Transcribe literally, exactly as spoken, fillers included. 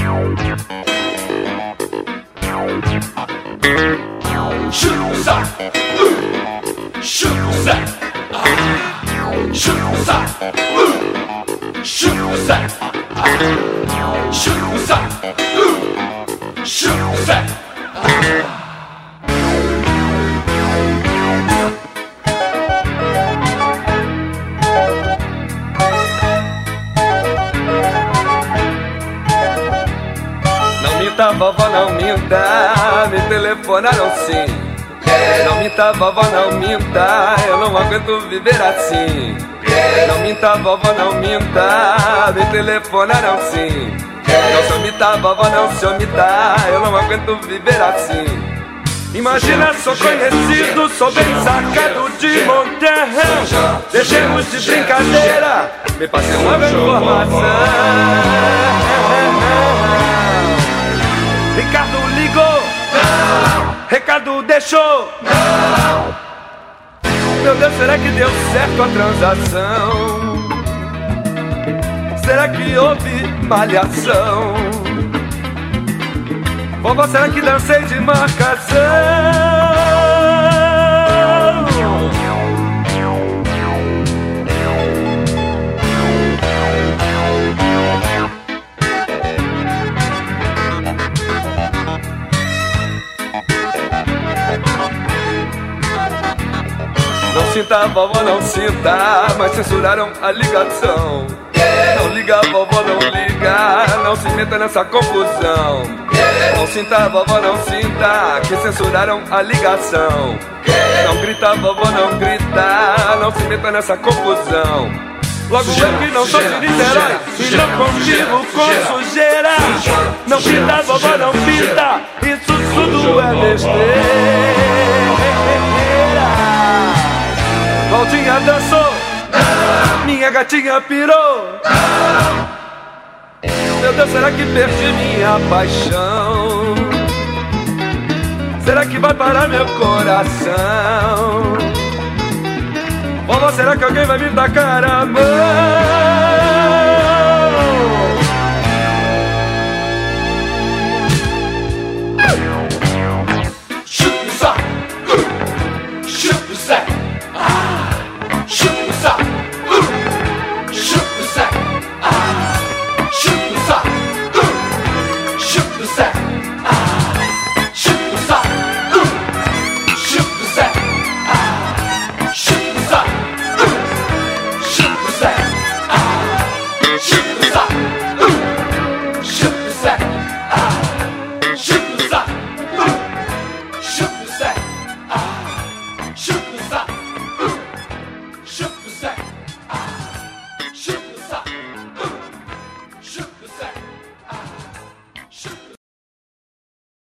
Chupa o saco, uh, chupa o saco, ah, chupa o saco, uh, chupa o saco, ah, chupa o saco, uh, chupa o saco, ah. Minta, vovó, não minta, me telefonaram sim. Não minta, vovó, não minta, eu não aguento viver assim. Não minta, vovó, não minta, me telefonaram sim. Não se omita, vovó, não se omita, eu não aguento viver assim. Imagina, sou conhecido, sou bem sacado de Monterrey. Deixemos de brincadeira, me passei uma informação. Ricardo ligou, não. Recado deixou, não. Meu Deus, será que deu certo a transação? Será que houve malhação? Vovó, será que dancei de marcação? Não sinta, vovó, não sinta, mas censuraram a ligação. Não liga, vovó, não liga, não se meta nessa confusão. Não sinta, vovó, não sinta, que censuraram a ligação. Não grita, vovó, não grita, não se meta nessa confusão. Logo eu que não sou de Niterói e não convivo com sujeira. Não pinta, vovó, não pinta, isso tudo é besteira. Claudinha dançou, não. Minha gatinha pirou, não. Meu Deus, será que perdi minha paixão? Será que vai parar meu coração? Vovó, será que alguém vai me tacar a mão?